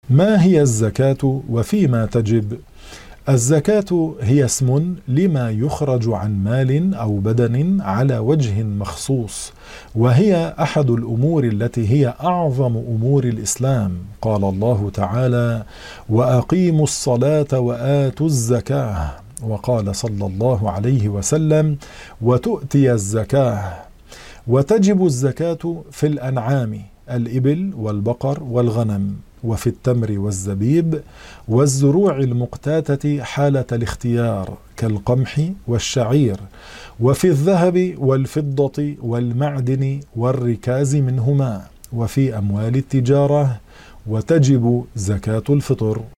ما هي الزكاة وفيما تجب؟ الزكاة هي اسم لما يخرج عن مال أو بدن على وجه مخصوص، وهي أحد الأمور التي هي أعظم أمور الإسلام. قال الله تعالى: وأقيموا الصلاة وآتوا الزكاة. وقال صلى الله عليه وسلم: وتؤتي الزكاة. وتجب الزكاة في الأنعام، الإبل والبقر والغنم، وفي التمر والزبيب والزروع المقتاتة حالة الاختيار كالقمح والشعير، وفي الذهب والفضة والمعدن والركاز منهما، وفي أموال التجارة. وتجب زكاة الفطر.